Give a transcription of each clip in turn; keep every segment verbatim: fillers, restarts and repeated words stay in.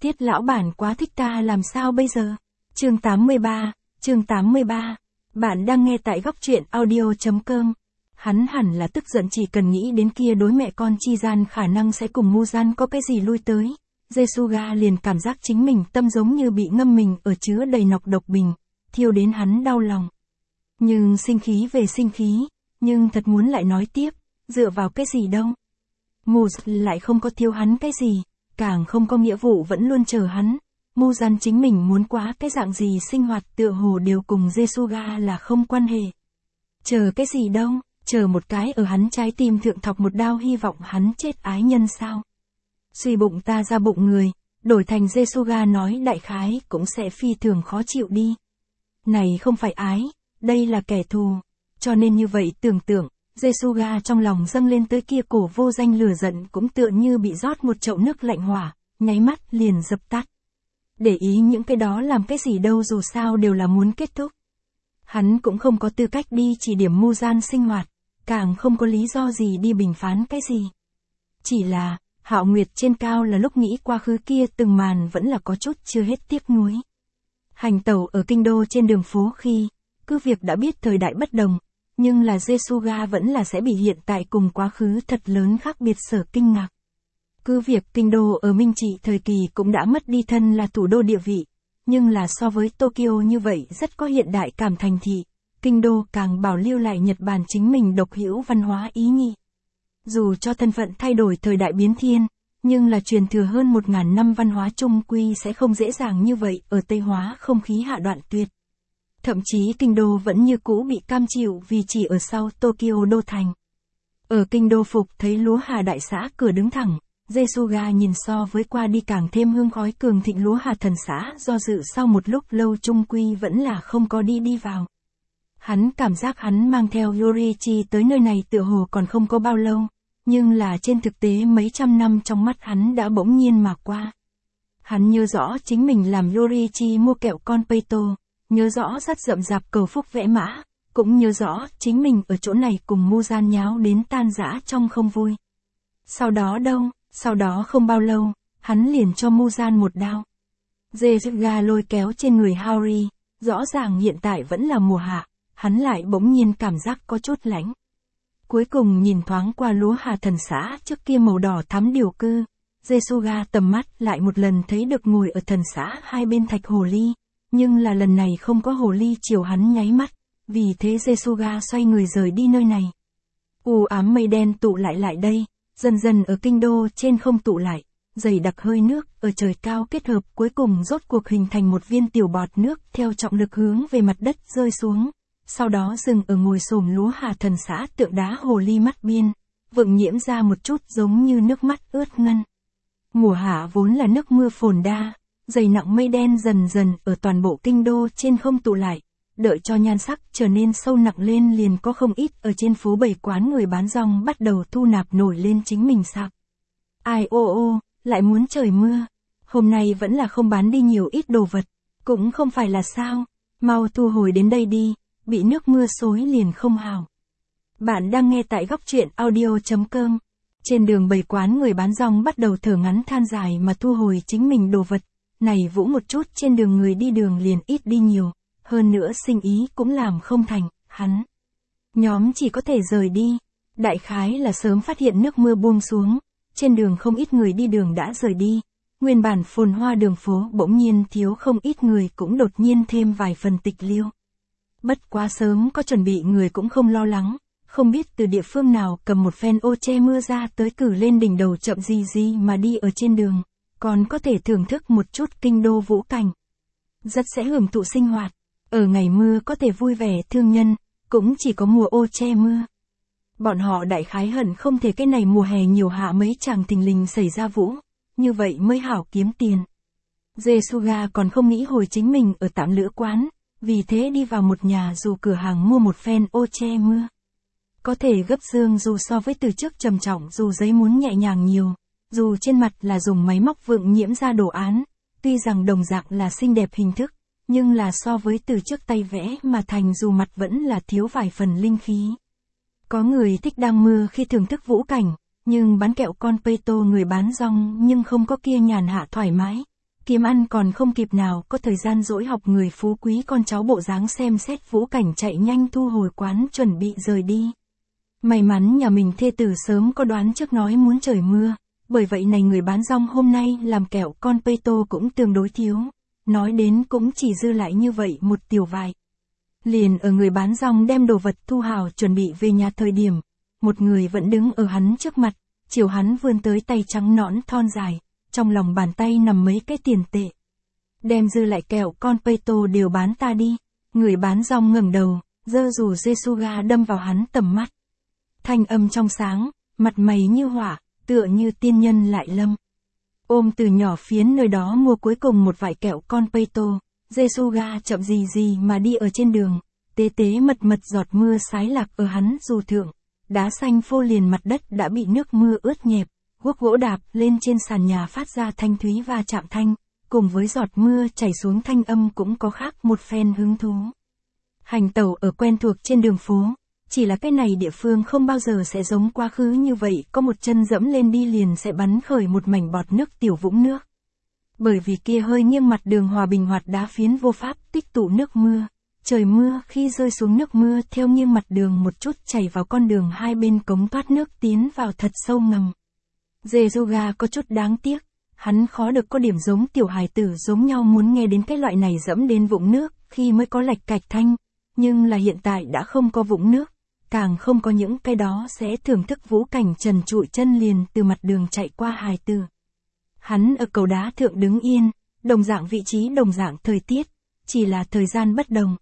Tiết lão bản quá thích ta làm sao bây giờ? Chương tám mươi ba, chương tám mươi ba. Bạn đang nghe tại góc truyện audio chấm com. Hắn hẳn là tức giận chỉ cần nghĩ đến kia đối mẹ con chi gian khả năng sẽ cùng Muzan có cái gì lui tới. Jesuga liền cảm giác chính mình tâm giống như bị ngâm mình ở chứa đầy nọc độc bình, thiêu đến hắn đau lòng. Nhưng sinh khí về sinh khí, nhưng thật muốn lại nói tiếp, dựa vào cái gì đâu. Muz lại không có thiếu hắn cái gì, càng không có nghĩa vụ vẫn luôn chờ hắn. Muzan chính mình muốn quá cái dạng gì sinh hoạt tựa hồ đều cùng Jesuga là không quan hệ. Chờ cái gì đâu, chờ một cái ở hắn trái tim thượng thọc một đao hy vọng hắn chết ái nhân sao. Suy bụng ta ra bụng người, đổi thành Jesuga nói đại khái cũng sẽ phi thường khó chịu đi. Này không phải ái, đây là kẻ thù. Cho nên như vậy tưởng tượng, Jesuga trong lòng dâng lên tới kia cổ vô danh lửa giận cũng tựa như bị rót một chậu nước lạnh hỏa, nháy mắt liền dập tắt. Để ý những cái đó làm cái gì đâu dù sao đều là muốn kết thúc. Hắn cũng không có tư cách đi chỉ điểm Muzan sinh hoạt, càng không có lý do gì đi bình phán cái gì. Chỉ là, Hạo Nguyệt trên cao là lúc nghĩ quá khứ kia từng màn vẫn là có chút chưa hết tiếc nuối. Hành tẩu ở kinh đô trên đường phố khi, cứ việc đã biết thời đại bất đồng, nhưng là Jesuga vẫn là sẽ bị hiện tại cùng quá khứ thật lớn khác biệt sở kinh ngạc. Cứ việc kinh đô ở Minh Trị thời kỳ cũng đã mất đi thân là thủ đô địa vị, nhưng là so với Tokyo như vậy rất có hiện đại cảm thành thị, kinh đô càng bảo lưu lại Nhật Bản chính mình độc hữu văn hóa ý nhị. Dù cho thân phận thay đổi thời đại biến thiên, nhưng là truyền thừa hơn một ngàn năm văn hóa chung quy sẽ không dễ dàng như vậy ở Tây hóa không khí hạ đoạn tuyệt. Thậm chí kinh đô vẫn như cũ bị cam chịu vì chỉ ở sau Tokyo đô thành. Ở kinh đô phục thấy lúa hà đại xã cửa đứng thẳng, Jesuga nhìn so với qua đi càng thêm hương khói cường thịnh lúa hà thần xã do dự sau một lúc lâu chung quy vẫn là không có đi đi vào. Hắn cảm giác hắn mang theo Yorichi tới nơi này tựa hồ còn không có bao lâu, nhưng là trên thực tế mấy trăm năm trong mắt hắn đã bỗng nhiên mà qua. Hắn nhớ rõ chính mình làm Yorichi mua kẹo con Peito, nhớ rõ rất rậm rạp cầu phúc vẽ mã, cũng nhớ rõ chính mình ở chỗ này cùng Muzan nháo đến tan rã trong không vui. Sau đó đâu, sau đó không bao lâu, hắn liền cho Muzan một đao. Jesuga lôi kéo trên người Haori, rõ ràng hiện tại vẫn là mùa hạ, hắn lại bỗng nhiên cảm giác có chút lạnh. Cuối cùng nhìn thoáng qua lúa hà thần xã trước kia màu đỏ thắm điều cư, Jesuga tầm mắt lại một lần thấy được ngồi ở thần xã hai bên thạch hồ ly, nhưng là lần này không có hồ ly chiều hắn nháy mắt, vì thế Jesuga xoay người rời đi nơi này. U ám mây đen tụ lại lại đây, dần dần ở kinh đô trên không tụ lại, dày đặc hơi nước ở trời cao kết hợp cuối cùng rốt cuộc hình thành một viên tiểu bọt nước theo trọng lực hướng về mặt đất rơi xuống. Sau đó dừng ở ngồi xổm lúa hà thần xã tượng đá hồ ly mắt biên, vựng nhiễm ra một chút giống như nước mắt ướt ngân. Mùa hạ vốn là nước mưa phồn đa, dày nặng mây đen dần dần ở toàn bộ kinh đô trên không tụ lại, đợi cho nhan sắc trở nên sâu nặng lên liền có không ít ở trên phố bày quán người bán rong bắt đầu thu nạp nổi lên chính mình sạp. Ai ô ô, lại muốn trời mưa, hôm nay vẫn là không bán đi nhiều ít đồ vật, cũng không phải là sao, mau thu hồi đến đây đi. Bị nước mưa xối liền không hào. Bạn đang nghe tại góc truyện audio chấm com. Trên đường bày quán người bán rong bắt đầu thở ngắn than dài mà thu hồi chính mình đồ vật. Này vũ một chút trên đường người đi đường liền ít đi nhiều. Hơn nữa sinh ý cũng làm không thành, hắn. Nhóm chỉ có thể rời đi. Đại khái là sớm phát hiện nước mưa buông xuống. Trên đường không ít người đi đường đã rời đi. Nguyên bản phồn hoa đường phố bỗng nhiên thiếu không ít người cũng đột nhiên thêm vài phần tịch liêu. Bất quá sớm có chuẩn bị người cũng không lo lắng, không biết từ địa phương nào cầm một phen ô che mưa ra tới cử lên đỉnh đầu chậm gì gì mà đi ở trên đường, còn có thể thưởng thức một chút kinh đô vũ cảnh. Rất sẽ hưởng thụ sinh hoạt, ở ngày mưa có thể vui vẻ thương nhân, cũng chỉ có mùa ô che mưa. Bọn họ đại khái hận không thể cái này mùa hè nhiều hạ mấy chàng thình lình xảy ra vũ, như vậy mới hảo kiếm tiền. Jesuga còn không nghĩ hồi chính mình ở tạm lữ quán. Vì thế đi vào một nhà dù cửa hàng mua một phen ô che mưa. Có thể gấp dương dù so với từ trước trầm trọng dù giấy muốn nhẹ nhàng nhiều, dù trên mặt là dùng máy móc vựng nhiễm ra đồ án, tuy rằng đồng dạng là xinh đẹp hình thức, nhưng là so với từ trước tay vẽ mà thành dù mặt vẫn là thiếu vài phần linh khí. Có người thích đang mưa khi thưởng thức vũ cảnh, nhưng bán kẹo con Peito người bán rong nhưng không có kia nhàn hạ thoải mái. kiếm ăn còn không kịp nào có thời gian dỗi học người phú quý con cháu bộ dáng xem xét vũ cảnh chạy nhanh thu hồi quán chuẩn bị rời đi. May mắn nhà mình thê tử sớm có đoán trước nói muốn trời mưa, bởi vậy này người bán rong hôm nay làm kẹo con pesto cũng tương đối thiếu, nói đến cũng chỉ dư lại như vậy một tiểu vài. Liền ở người bán rong đem đồ vật thu hào chuẩn bị về nhà thời điểm, một người vẫn đứng ở hắn trước mặt, chiều hắn vươn tới tay trắng nõn thon dài, trong lòng bàn tay nằm mấy cái tiền tệ. Đem dư lại kẹo con pesto đều bán ta đi, người bán rong ngẩng đầu, giơ dù Jesuga đâm vào hắn tầm mắt. Thanh âm trong sáng, mặt mày như hỏa, tựa như tiên nhân lại lâm. Ôm từ nhỏ phiến nơi đó mua cuối cùng một vài kẹo con pesto, Jesuga chậm gì gì mà đi ở trên đường, tế tế mật mật giọt mưa sái lạc ở hắn dù thượng, đá xanh phô liền mặt đất đã bị nước mưa ướt nhẹp, guốc gỗ đạp lên trên sàn nhà phát ra thanh thúy va chạm thanh, cùng với giọt mưa chảy xuống thanh âm cũng có khác một phen hứng thú. Hành tẩu ở quen thuộc trên đường phố, chỉ là cái này địa phương không bao giờ sẽ giống quá khứ như vậy, có một chân dẫm lên đi liền sẽ bắn khởi một mảnh bọt nước tiểu vũng nước. Bởi vì kia hơi nghiêng mặt đường hòa bình hoạt đá phiến vô pháp tích tụ nước mưa, trời mưa khi rơi xuống nước mưa theo nghiêng mặt đường một chút chảy vào con đường hai bên cống thoát nước tiến vào thật sâu ngầm. Jesuga có chút đáng tiếc, hắn khó được có điểm giống tiểu hài tử giống nhau muốn nghe đến cái loại này dẫm đến vũng nước khi mới có lạch cạch thanh, nhưng là hiện tại đã không có vũng nước, càng không có những cái đó sẽ thưởng thức vũ cảnh trần trụi chân liền từ mặt đường chạy qua hài tử. Hắn ở cầu đá thượng đứng yên, đồng dạng vị trí đồng dạng thời tiết, chỉ là thời gian bất đồng.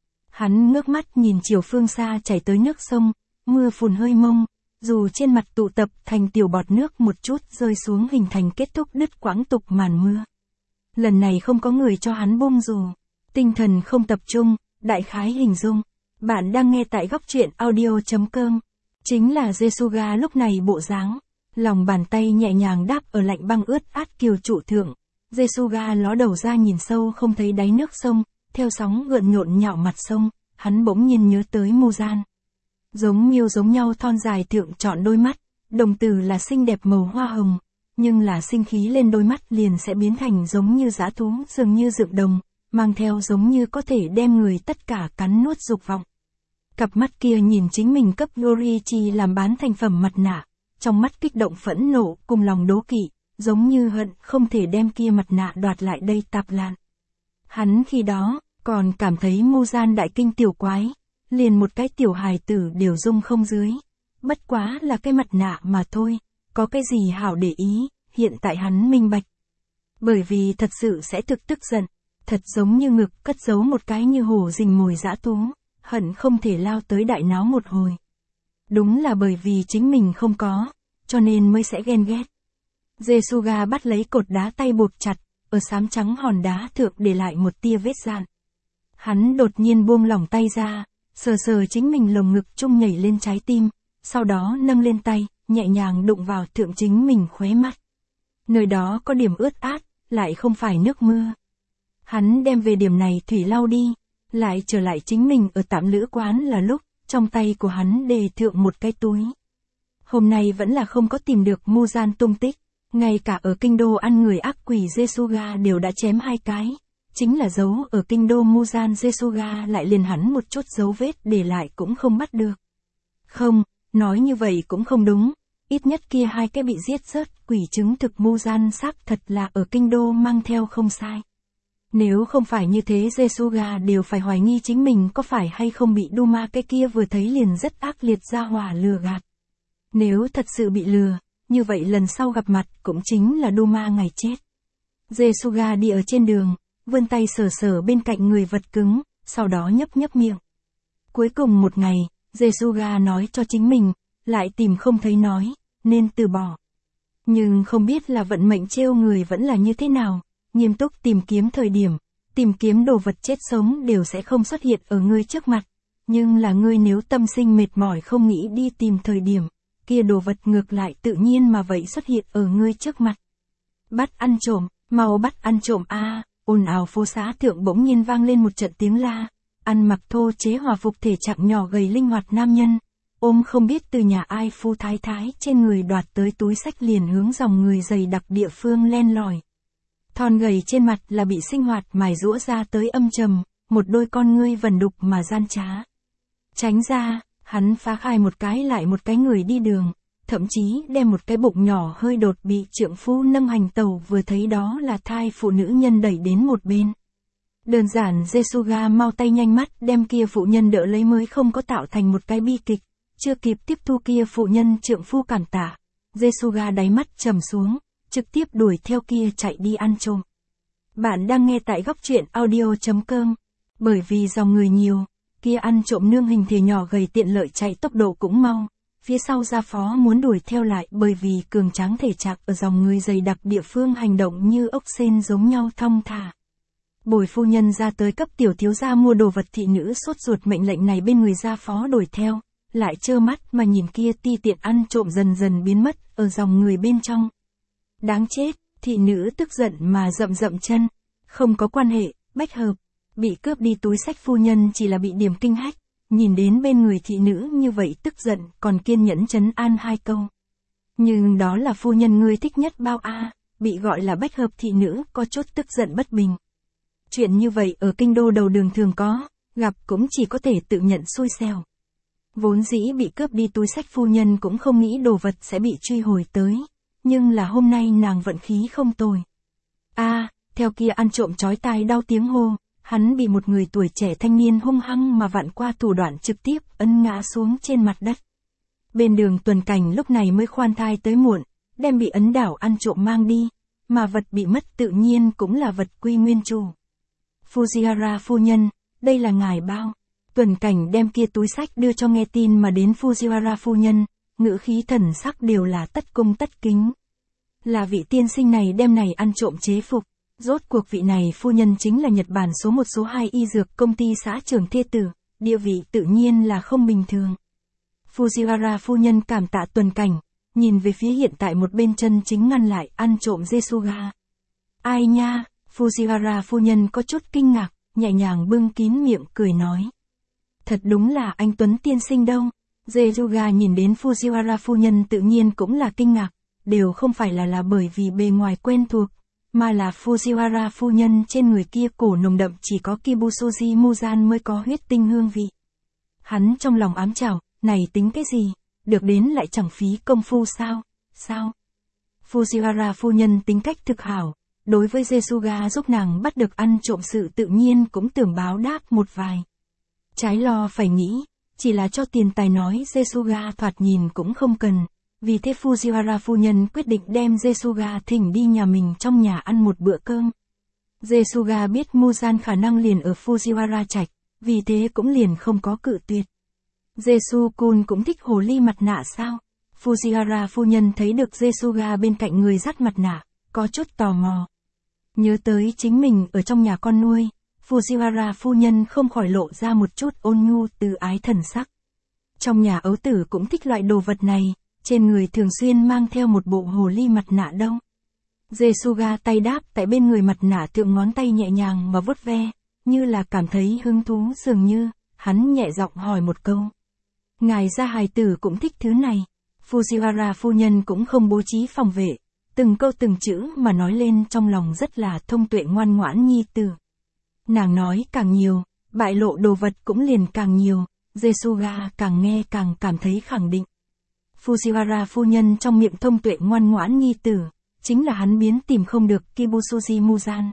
Hắn ngước mắt nhìn chiều phương xa chảy tới nước sông, mưa phùn hơi mông, dù trên mặt tụ tập thành tiểu bọt nước một chút rơi xuống hình thành kết thúc đứt quãng tục màn mưa. Lần này không có người cho hắn buông dù, tinh thần không tập trung, đại khái hình dung. Bạn đang nghe tại góc truyện audio chấm com. Chính là Jesuga lúc này bộ dáng, lòng bàn tay nhẹ nhàng đáp ở lạnh băng ướt át kiều trụ thượng. Jesuga ló đầu ra nhìn sâu không thấy đáy nước sông, theo sóng gợn nhộn nhạo mặt sông, hắn bỗng nhiên nhớ tới Muzan. Giống miêu giống nhau thon dài thượng trọn đôi mắt, đồng từ là xinh đẹp màu hoa hồng, nhưng là sinh khí lên đôi mắt liền sẽ biến thành giống như dã thú dường như dựng đồng, mang theo giống như có thể đem người tất cả cắn nuốt dục vọng. Cặp mắt kia nhìn chính mình cấp Yorichi làm bán thành phẩm mặt nạ, trong mắt kích động phẫn nộ cùng lòng đố kỵ, giống như hận không thể đem kia mặt nạ đoạt lại đây tạp lạn. Hắn khi đó, còn cảm thấy Muzan đại kinh tiểu quái, liền một cái tiểu hài tử đều dung không dưới. Bất quá là cái mặt nạ mà thôi, có cái gì hảo để ý, hiện tại hắn minh bạch. Bởi vì thật sự sẽ thực tức giận, thật giống như ngực cất giấu một cái như hổ rình mồi dã thú, hận không thể lao tới đại náo một hồi. Đúng là bởi vì chính mình không có, cho nên mới sẽ ghen ghét. Jesuga bắt lấy cột đá tay buộc chặt, ở xám trắng hòn đá thượng để lại một tia vết dạn. Hắn đột nhiên buông lỏng tay ra, sờ sờ chính mình lồng ngực trung nhảy lên trái tim, sau đó nâng lên tay, nhẹ nhàng đụng vào thượng chính mình khóe mắt. Nơi đó có điểm ướt át, lại không phải nước mưa. Hắn đem về điểm này thủy lau đi, lại trở lại chính mình ở tạm lữ quán là lúc, trong tay của hắn đề thượng một cái túi. Hôm nay vẫn là không có tìm được Muzan tung tích, ngay cả ở kinh đô ăn người ác quỷ Jesuga đều đã chém hai cái, chính là dấu ở kinh đô Muzan Jesuga lại liền hắn một chút dấu vết để lại cũng không bắt được. Không, nói như vậy cũng không đúng, ít nhất kia hai cái bị giết rớt quỷ chứng thực Muzan xác thật là ở kinh đô mang theo không sai. Nếu không phải như thế Jesuga đều phải hoài nghi chính mình có phải hay không bị Duma cái kia vừa thấy liền rất ác liệt ra hỏa lừa gạt. Nếu thật sự bị lừa, như vậy lần sau gặp mặt cũng chính là Duma ngày chết. Jesuga đi ở trên đường, vươn tay sờ sờ bên cạnh người vật cứng, sau đó nhấp nhấp miệng. Cuối cùng một ngày, Jesuga nói cho chính mình, lại tìm không thấy nói, nên từ bỏ. Nhưng không biết là vận mệnh trêu người vẫn là như thế nào, nghiêm túc tìm kiếm thời điểm, tìm kiếm đồ vật chết sống đều sẽ không xuất hiện ở ngươi trước mặt. Nhưng là ngươi nếu tâm sinh mệt mỏi không nghĩ đi tìm thời điểm, kia đồ vật ngược lại tự nhiên mà vậy xuất hiện ở ngươi trước mặt. Bắt ăn trộm, mau bắt ăn trộm a! À, ồn ào phố xá thượng bỗng nhiên vang lên một trận tiếng la. Ăn mặc thô chế hòa phục thể trạng nhỏ gầy linh hoạt nam nhân, ôm không biết từ nhà ai phu thái thái trên người đoạt tới túi sách liền hướng dòng người dày đặc địa phương len lỏi. Thon gầy trên mặt là bị sinh hoạt mài rũa ra tới âm trầm, một đôi con ngươi vần đục mà gian trá. Tránh ra, hắn phá khai một cái lại một cái người đi đường, thậm chí đem một cái bụng nhỏ hơi đột bị trượng phu nâng hành tàu vừa thấy đó là thai phụ nữ nhân đẩy đến một bên. Đơn giản Jesuga mau tay nhanh mắt đem kia phụ nhân đỡ lấy mới không có tạo thành một cái bi kịch, chưa kịp tiếp thu kia phụ nhân trượng phu cảm tạ. Jesuga đáy mắt trầm xuống, trực tiếp đuổi theo kia chạy đi ăn trộm. Bạn đang nghe tại góc truyện audio chấm com. Bởi vì dòng người nhiều, kia ăn trộm nương hình thể nhỏ gầy tiện lợi chạy tốc độ cũng mau. Phía sau gia phó muốn đuổi theo lại bởi vì cường tráng thể trạng ở dòng người dày đặc địa phương hành động như ốc sên giống nhau thong thả. Bồi phu nhân ra tới cấp tiểu thiếu gia mua đồ vật, thị nữ sốt ruột mệnh lệnh này bên người gia phó đuổi theo, lại trơ mắt mà nhìn kia ti tiện ăn trộm dần dần biến mất ở dòng người bên trong. Đáng chết, thị nữ tức giận mà rậm rậm chân, không có quan hệ, bách hợp, bị cướp đi túi sách phu nhân chỉ là bị điểm kinh hách, nhìn đến bên người thị nữ như vậy tức giận còn kiên nhẫn trấn an hai câu. Nhưng đó là phu nhân ngươi thích nhất bao a, bị gọi là bách hợp thị nữ có chút tức giận bất bình. Chuyện như vậy ở kinh đô đầu đường thường có, gặp cũng chỉ có thể tự nhận xui xẻo. Vốn dĩ bị cướp đi túi sách phu nhân cũng không nghĩ đồ vật sẽ bị truy hồi tới, nhưng là hôm nay nàng vận khí không tồi. A, theo kia ăn trộm chói tai đau tiếng hô, hắn bị một người tuổi trẻ thanh niên hung hăng mà vặn qua thủ đoạn trực tiếp ấn ngã xuống trên mặt đất. Bên đường tuần cảnh lúc này mới khoan thai tới muộn, đem bị ấn đảo ăn trộm mang đi, mà vật bị mất tự nhiên cũng là vật quy nguyên chủ. Fujiwara phu nhân, đây là ngài bao. Tuần cảnh đem kia túi sách đưa cho nghe tin mà đến Fujiwara phu nhân, ngữ khí thần sắc đều là tất cung tất kính. Là vị tiên sinh này đem này ăn trộm chế phục, rốt cuộc vị này phu nhân chính là Nhật Bản số một số hai y dược công ty xã trưởng thê tử, địa vị tự nhiên là không bình thường. Fujiwara phu nhân cảm tạ tuần cảnh, nhìn về phía hiện tại một bên chân chính ngăn lại ăn trộm Jesuga. Ai nha, Fujiwara phu nhân có chút kinh ngạc, nhẹ nhàng bưng kín miệng cười nói. Thật đúng là anh Tuấn tiên sinh đâu. Jesuga nhìn đến Fujiwara phu nhân tự nhiên cũng là kinh ngạc, đều không phải là là bởi vì bề ngoài quen thuộc, mà là Fujiwara phu nhân trên người kia cổ nồng đậm chỉ có Kibusoji Muzan mới có huyết tinh hương vị. Hắn trong lòng ám chảo, này tính cái gì, được đến lại chẳng phí công phu sao, sao? Fujiwara phu nhân tính cách thực hảo, đối với Jesuga giúp nàng bắt được ăn trộm sự tự nhiên cũng tưởng báo đáp một vài. Trái lo phải nghĩ, chỉ là cho tiền tài nói Jesuga thoạt nhìn cũng không cần, vì thế Fujiwara phu nhân quyết định đem Jesuga thỉnh đi nhà mình trong nhà ăn một bữa cơm. Jesuga biết Muzan khả năng liền ở Fujiwara trạch, vì thế cũng liền không có cự tuyệt. Jesu-kun cũng thích hồ ly mặt nạ sao? Fujiwara phu nhân thấy được Jesuga bên cạnh người dắt mặt nạ, có chút tò mò. Nhớ tới chính mình ở trong nhà con nuôi, Fujiwara phu nhân không khỏi lộ ra một chút ôn nhu từ ái thần sắc. Trong nhà ấu tử cũng thích loại đồ vật này, trên người thường xuyên mang theo một bộ hồ ly mặt nạ đâu. Jesuga tay đáp tại bên người mặt nạ thượng, ngón tay nhẹ nhàng mà vuốt ve, như là cảm thấy hứng thú dường như, hắn nhẹ giọng hỏi một câu. Ngài gia hài tử cũng thích thứ này. Fujiwara phu nhân cũng không bố trí phòng vệ, từng câu từng chữ mà nói lên trong lòng rất là thông tuệ ngoan ngoãn nhi tử. Nàng nói càng nhiều, bại lộ đồ vật cũng liền càng nhiều, Jesuga càng nghe càng cảm thấy khẳng định. Fujiwara phu nhân trong miệng thông tuệ ngoan ngoãn nhi tử, chính là hắn biến tìm không được Kibusoji Muzan.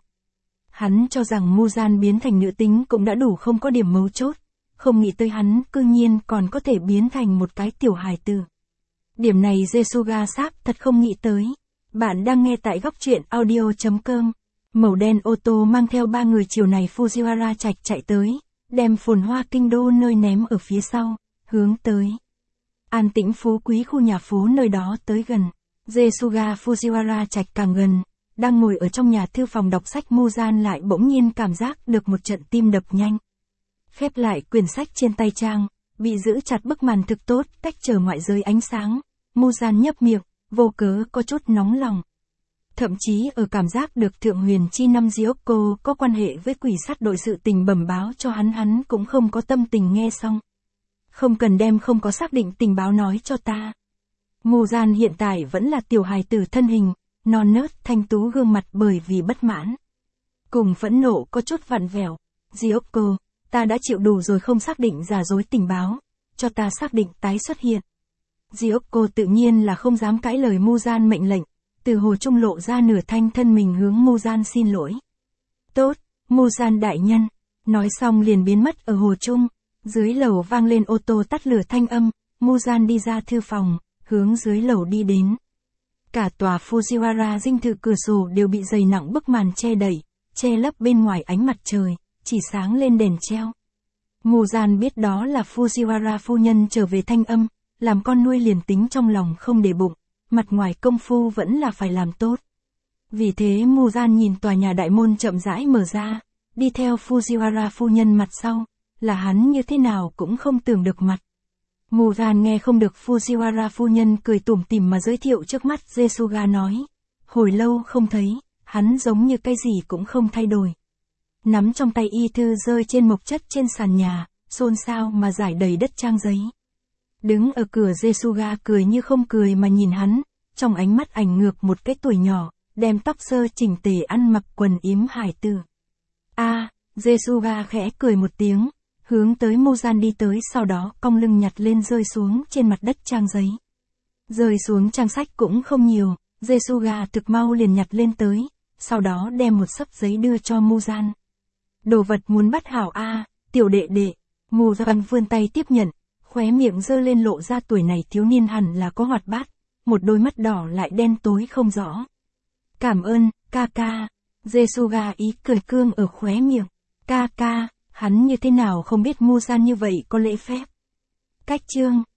Hắn cho rằng Muzan biến thành nữ tính cũng đã đủ không có điểm mấu chốt, không nghĩ tới hắn cư nhiên còn có thể biến thành một cái tiểu hài tử. Điểm này Jesuga xác thật không nghĩ tới. Bạn đang nghe tại góc truyện audio chấm com. Màu đen ô tô mang theo ba người chiều này Fujiwara trạch chạy tới, đem phồn hoa kinh đô nơi ném ở phía sau, hướng tới an tĩnh phú quý khu nhà phố nơi đó tới gần. Jesuga Fujiwara trạch càng gần, đang ngồi ở trong nhà thư phòng đọc sách Muzan lại bỗng nhiên cảm giác được một trận tim đập nhanh. Khép lại quyển sách trên tay trang, bị giữ chặt bức màn thực tốt, cách trở ngoại giới ánh sáng, Muzan nhấp miệng, vô cớ có chút nóng lòng. Thậm chí ở cảm giác được Thượng Huyền Chi năm Gyokko có quan hệ với quỷ sát đội sự tình bẩm báo cho hắn, hắn cũng không có tâm tình nghe xong. Không cần đem không có xác định tình báo nói cho ta. Muzan hiện tại vẫn là tiểu hài tử thân hình, non nớt thanh tú gương mặt bởi vì bất mãn. Cùng phẫn nộ có chút vặn vẹo. Gyokko, ta đã chịu đủ rồi, không xác định giả dối tình báo. Cho ta xác định tái xuất hiện. Gyokko tự nhiên là không dám cãi lời Muzan mệnh lệnh. Từ hồ trung lộ ra nửa thanh thân mình hướng Muzan xin lỗi. Tốt, Muzan đại nhân. Nói xong liền biến mất ở hồ trung. Dưới lầu vang lên ô tô tắt lửa thanh âm. Muzan đi ra thư phòng, hướng dưới lầu đi đến. Cả tòa Fujiwara dinh thự cửa sổ đều bị dày nặng bức màn che đậy, che lấp bên ngoài ánh mặt trời, chỉ sáng lên đèn treo. Muzan biết đó là Fujiwara phu nhân trở về thanh âm, làm con nuôi liền tính trong lòng không để bụng, mặt ngoài công phu vẫn là phải làm tốt. Vì thế Muzan nhìn tòa nhà đại môn chậm rãi mở ra, đi theo Fujiwara phu nhân mặt sau, là hắn như thế nào cũng không tưởng được mặt. Muzan nghe không được Fujiwara phu nhân cười tủm tỉm mà giới thiệu trước mắt Jesuga nói. Hồi lâu không thấy, hắn giống như cái gì cũng không thay đổi. Nắm trong tay y thư rơi trên mộc chất trên sàn nhà, xôn xao mà rải đầy đất trang giấy. Đứng ở cửa Jesuga cười như không cười mà nhìn hắn, trong ánh mắt ảnh ngược một cái tuổi nhỏ, đem tóc sơ chỉnh tề ăn mặc quần yếm hải tử. A, à, Jesuga khẽ cười một tiếng. Hướng tới Muzan đi tới, sau đó cong lưng nhặt lên rơi xuống trên mặt đất trang giấy. Rơi xuống trang sách cũng không nhiều, Jesuga thực mau liền nhặt lên tới, sau đó đem một xấp giấy đưa cho Muzan. Đồ vật muốn bắt hảo a, à, tiểu đệ đệ. Muzan vươn tay tiếp nhận, khóe miệng giơ lên lộ ra tuổi này thiếu niên hẳn là có hoạt bát, một đôi mắt đỏ lại đen tối không rõ. Cảm ơn, ca ca. Jesuga ý cười cương ở khóe miệng. Ca ca. Hắn như thế nào không biết Muzan như vậy có lễ phép. Cách chương